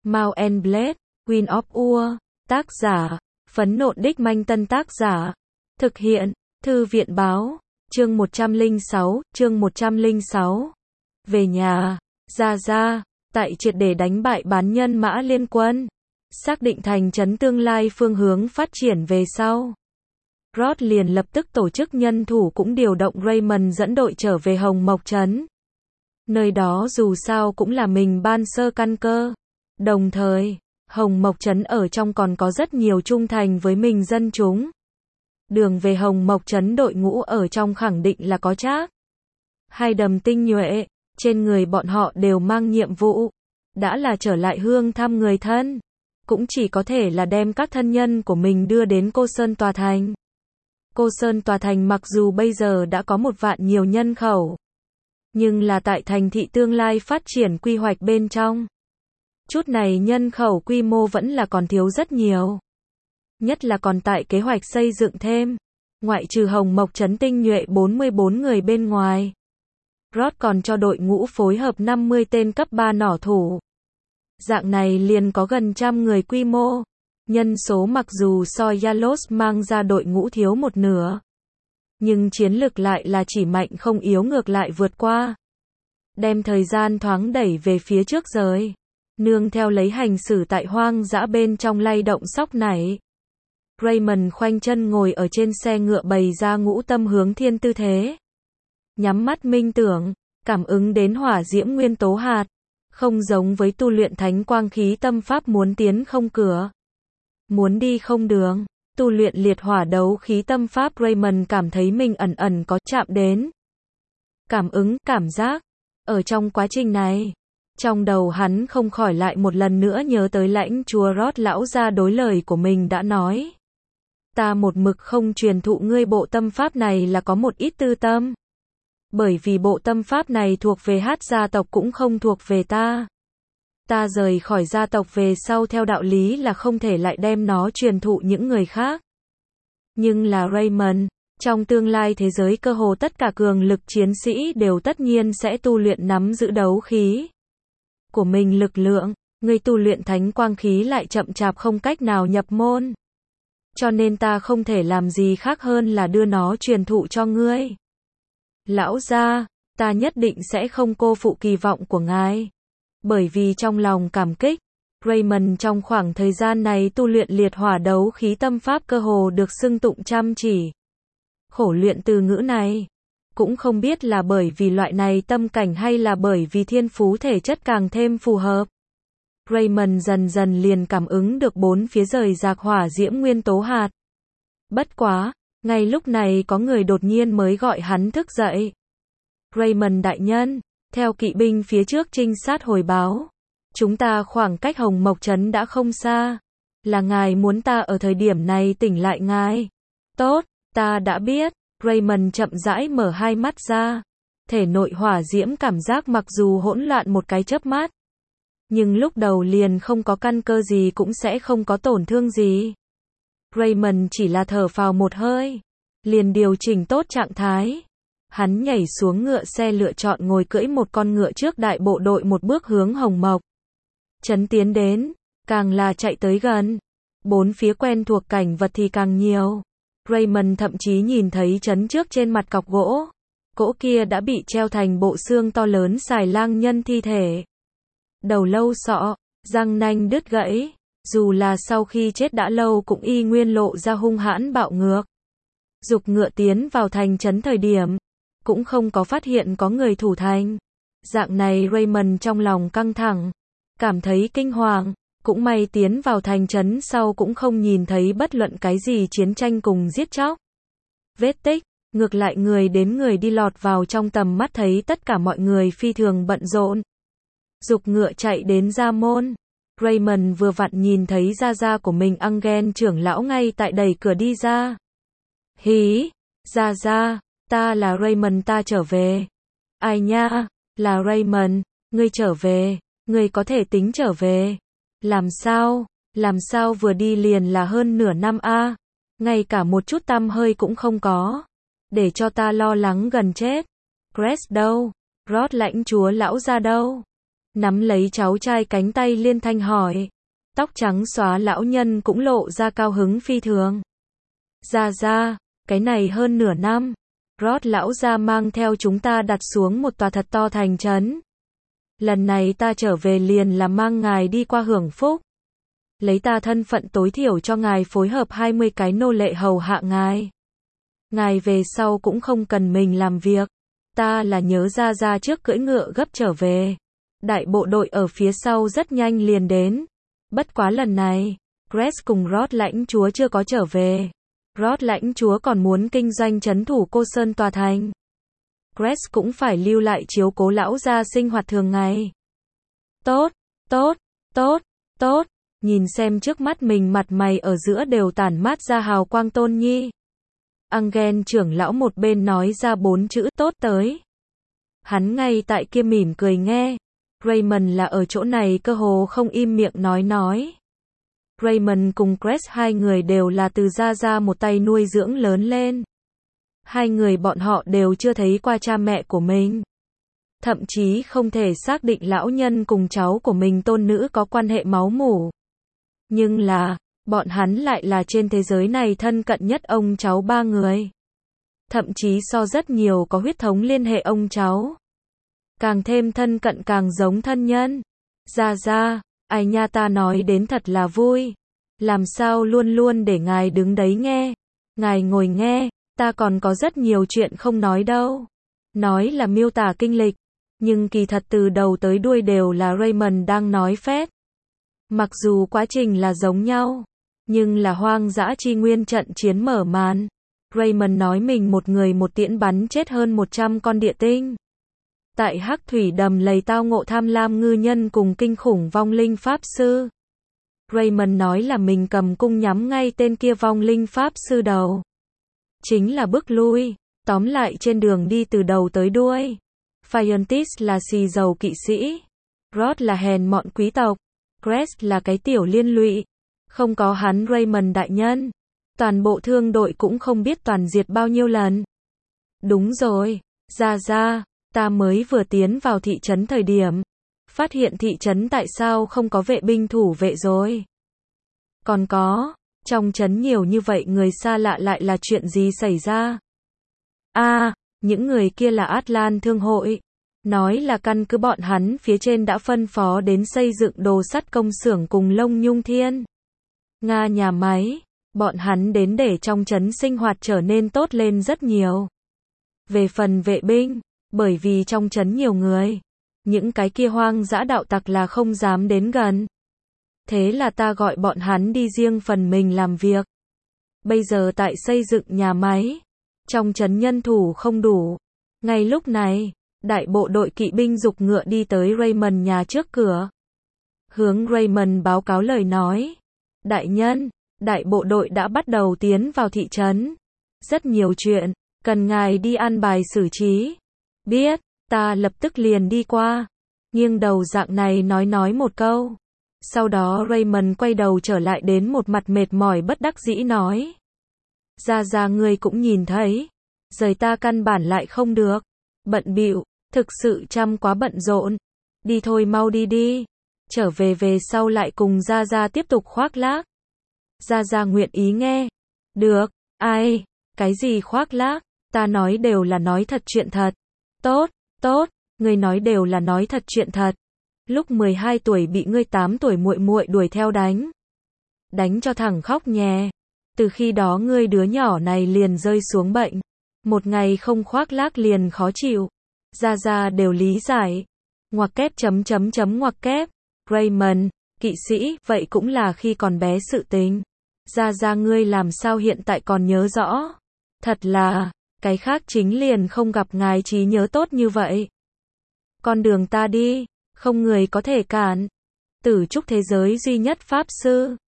Mount and Blade, Queen of Ur, tác giả, Phấn Nộn Đích Manh Tân tác giả, thực hiện, Thư viện báo, chương 106, về nhà, Ra, tại triệt để đánh bại bán nhân mã liên quân, xác định thành trấn tương lai phương hướng phát triển về sau. Rod liền lập tức tổ chức nhân thủ cũng điều động Raymond dẫn đội trở về Hồng Mộc trấn. Nơi đó dù sao cũng là mình ban sơ căn cơ. Đồng thời, Hồng Mộc trấn ở trong còn có rất nhiều trung thành với mình dân chúng. Đường về Hồng Mộc trấn đội ngũ ở trong khẳng định là có Trác. Hai đầm tinh nhuệ, trên người bọn họ đều mang nhiệm vụ. Đã là trở lại hương thăm người thân. Cũng chỉ có thể là đem các thân nhân của mình đưa đến Cô Sơn Tòa Thành. Cô Sơn Tòa Thành mặc dù bây giờ đã có 1 vạn nhiều nhân khẩu. Nhưng là tại thành thị tương lai phát triển quy hoạch bên trong. Chút này nhân khẩu quy mô vẫn là còn thiếu rất nhiều. Nhất là còn tại kế hoạch xây dựng thêm. Ngoại trừ Hồng Mộc trấn tinh nhuệ 44 người bên ngoài. Rod còn cho đội ngũ phối hợp 50 tên cấp 3 nỏ thủ. Dạng này liền có gần 100 người quy mô. Nhân số mặc dù so Yalos mang ra đội ngũ thiếu 1/2. Nhưng chiến lực lại là chỉ mạnh không yếu, ngược lại vượt qua. Đem thời gian thoáng đẩy về phía trước rồi. Nương theo lấy hành xử tại hoang dã bên trong lay động sóc nảy. Raymond khoanh chân ngồi ở trên xe ngựa bày ra ngũ tâm hướng thiên tư thế. Nhắm mắt minh tưởng, cảm ứng đến hỏa diễm nguyên tố hạt. Không giống với tu luyện thánh quang khí tâm pháp muốn tiến không cửa. Muốn đi không đường. Tu luyện liệt hỏa đấu khí tâm pháp Raymond cảm thấy mình ẩn có chạm đến. Cảm ứng, cảm giác. Ở trong quá trình này, trong đầu hắn không khỏi lại một lần nữa nhớ tới lãnh chúa Rod lão gia đối lời của mình đã nói. Ta một mực không truyền thụ ngươi bộ tâm pháp này là có một ít tư tâm. Bởi vì bộ tâm pháp này thuộc về Hát gia tộc cũng không thuộc về ta. Ta rời khỏi gia tộc về sau theo đạo lý là không thể lại đem nó truyền thụ những người khác. Nhưng là Raymond, trong tương lai thế giới cơ hồ tất cả cường lực chiến sĩ đều tất nhiên sẽ tu luyện nắm giữ đấu khí của mình lực lượng, người tu luyện thánh quang khí lại chậm chạp không cách nào nhập môn. Cho nên ta không thể làm gì khác hơn là đưa nó truyền thụ cho ngươi. Lão gia, ta nhất định sẽ không cô phụ kỳ vọng của ngài. Bởi vì trong lòng cảm kích, Raymond trong khoảng thời gian này tu luyện liệt hỏa đấu khí tâm pháp cơ hồ được xưng tụng chăm chỉ. Khổ luyện từ ngữ này, cũng không biết là bởi vì loại này tâm cảnh hay là bởi vì thiên phú thể chất càng thêm phù hợp. Raymond dần dần liền cảm ứng được 4 phía rời rạc hỏa diễm nguyên tố hạt. Bất quá, ngay lúc này có người đột nhiên mới gọi hắn thức dậy. Raymond đại nhân, theo kỵ binh phía trước trinh sát hồi báo, chúng ta khoảng cách Hồng Mộc trấn đã không xa. Là ngài muốn ta ở thời điểm này tỉnh lại ngài. Tốt, ta đã biết. Raymond chậm rãi mở hai mắt ra. Thể nội hỏa diễm cảm giác mặc dù hỗn loạn một cái chớp mắt. Nhưng lúc đầu liền không có căn cơ gì cũng sẽ không có tổn thương gì. Raymond chỉ là thở phào một hơi. Liền điều chỉnh tốt trạng thái. Hắn nhảy xuống ngựa xe lựa chọn ngồi cưỡi một con ngựa trước đại bộ đội một bước hướng Hồng Mộc trấn tiến đến, càng là chạy tới gần. 4 phía quen thuộc cảnh vật thì càng nhiều. Raymond thậm chí nhìn thấy trấn trước trên mặt cọc gỗ. Gỗ kia đã bị treo thành bộ xương to lớn xài lang nhân thi thể. Đầu lâu sọ, răng nanh đứt gãy. Dù là sau khi chết đã lâu cũng y nguyên lộ ra hung hãn bạo ngược. Giục ngựa tiến vào thành trấn thời điểm, cũng không có phát hiện có người thủ thành. Dạng này Raymond trong lòng căng thẳng, cảm thấy kinh hoàng, cũng may tiến vào thành trấn sau cũng không nhìn thấy bất luận cái gì chiến tranh cùng giết chóc. Vết tích, ngược lại người đến người đi lọt vào trong tầm mắt thấy tất cả mọi người phi thường bận rộn. Giục ngựa chạy đến gia môn. Raymond vừa vặn nhìn thấy gia của mình Angel trưởng lão ngay tại đẩy cửa đi ra. Hí, gia, ta là Raymond, ta trở về. Ai nha, là Raymond, ngươi trở về, ngươi có thể tính trở về. Làm sao vừa đi liền là hơn nửa năm a, ngay cả một chút tăm hơi cũng không có. Để cho ta lo lắng gần chết. Cress đâu? Rod lãnh chúa lão gia đâu? Nắm lấy cháu trai cánh tay liên thanh hỏi. Tóc trắng xóa lão nhân cũng lộ ra cao hứng phi thường. Gia, cái này hơn nửa năm. Rod lão gia mang theo chúng ta đặt xuống một tòa thật to thành trấn. Lần này ta trở về liền là mang ngài đi qua hưởng phúc. Lấy ta thân phận tối thiểu cho ngài phối hợp 20 cái nô lệ hầu hạ ngài. Ngài về sau cũng không cần mình làm việc. Ta là nhớ Gia trước cưỡi ngựa gấp trở về. Đại bộ đội ở phía sau rất nhanh liền đến. Bất quá lần này, Grace cùng Rod lãnh chúa chưa có trở về. Rod lãnh chúa còn muốn kinh doanh trấn thủ Cô Sơn tòa thành. Grace cũng phải lưu lại chiếu cố lão gia sinh hoạt thường ngày. Tốt. Nhìn xem trước mắt mình mặt mày ở giữa đều tản mát ra hào quang Tôn Nhi. Angel trưởng lão một bên nói ra 4 chữ tốt tới. Hắn ngay tại kia mỉm cười nghe. Raymond là ở chỗ này cơ hồ không im miệng nói. Raymond cùng Grace hai người đều là từ Gia một tay nuôi dưỡng lớn lên. Hai người bọn họ đều chưa thấy qua cha mẹ của mình. Thậm chí không thể xác định lão nhân cùng cháu của mình tôn nữ có quan hệ máu mủ. Nhưng là, bọn hắn lại là trên thế giới này thân cận nhất ông cháu ba người. Thậm chí so rất nhiều có huyết thống liên hệ ông cháu. Càng thêm thân cận càng giống thân nhân. Gia, ai nha ta nói đến thật là vui. Làm sao luôn luôn để ngài đứng đấy nghe. Ngài ngồi nghe, ta còn có rất nhiều chuyện không nói đâu. Nói là miêu tả kinh lịch. Nhưng kỳ thật từ đầu tới đuôi đều là Raymond đang nói phét. Mặc dù quá trình là giống nhau, nhưng là hoang dã chi nguyên trận chiến mở màn. Raymond nói mình một người một tiễn bắn chết hơn 100 con địa tinh. Tại Hắc Thủy Đầm lầy tao ngộ tham lam ngư nhân cùng kinh khủng vong linh pháp sư. Raymond nói là mình cầm cung nhắm ngay tên kia vong linh pháp sư đầu. Chính là bước lui, tóm lại trên đường đi từ đầu tới đuôi. Phiontis là xì dầu kỵ sĩ. Rod là hèn mọn quý tộc. Grace là cái tiểu liên lụy. Không có hắn Raymond đại nhân. Toàn bộ thương đội cũng không biết toàn diệt bao nhiêu lần. Đúng rồi, Gia, ta mới vừa tiến vào thị trấn thời điểm. Phát hiện thị trấn tại sao không có vệ binh thủ vệ rồi. Còn có, trong trấn nhiều như vậy người xa lạ lại là chuyện gì xảy ra? Những người kia là Atlan thương hội. Nói là căn cứ bọn hắn phía trên đã phân phó đến xây dựng đồ sắt công xưởng cùng Lông Nhung Thiên Nga nhà máy. Bọn hắn đến để trong trấn sinh hoạt trở nên tốt lên rất nhiều. Về phần vệ binh, bởi vì trong trấn nhiều người, những cái kia hoang dã đạo tặc là không dám đến gần. Thế là ta gọi bọn hắn đi riêng phần mình làm việc. Bây giờ tại xây dựng nhà máy, trong trấn nhân thủ không đủ. Ngay lúc này, đại bộ đội kỵ binh giục ngựa đi tới Raymond nhà trước cửa. Hướng Raymond báo cáo lời nói. Đại nhân, đại bộ đội đã bắt đầu tiến vào thị trấn. Rất nhiều chuyện, cần ngài đi an bài xử trí. Biết, ta lập tức liền đi qua. Nghiêng đầu dạng này nói một câu. Sau đó Raymond quay đầu trở lại đến một mặt mệt mỏi bất đắc dĩ nói. Gia ngươi cũng nhìn thấy. Rời ta căn bản lại không được. Bận bịu, thực sự quá bận rộn. Đi thôi mau đi. Trở về sau lại cùng Gia tiếp tục khoác lác. Gia nguyện ý nghe. Được, ai, cái gì khoác lác, ta nói đều là nói thật chuyện thật. Tốt, ngươi nói đều là nói thật chuyện thật. Lúc 12 tuổi bị ngươi 8 tuổi muội muội đuổi theo đánh. Đánh cho thẳng khóc nhè. Từ khi đó ngươi đứa nhỏ này liền rơi xuống bệnh. Một ngày không khoác lác liền khó chịu. Gia đều lý giải. Ngoặc kép ngoặc kép. Raymond, kỵ sĩ, vậy cũng là khi còn bé sự tình. Gia ngươi làm sao hiện tại còn nhớ rõ. Thật là, cái khác chính liền không gặp ngài trí nhớ tốt như vậy. Con đường ta đi, không người có thể cản. Tử trúc thế giới duy nhất pháp sư.